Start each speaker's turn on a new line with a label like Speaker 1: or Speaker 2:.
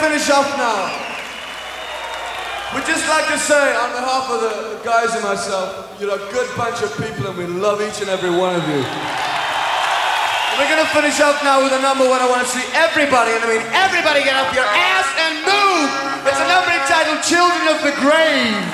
Speaker 1: finish off now. We'd just like to say, on behalf of the guys and myself, you're a good bunch of people and we love each and every one of you. And we're gonna finish off now with a number one I want to see everybody, and I mean everybody, get up your ass and move! It's a number entitled Children of the Grave.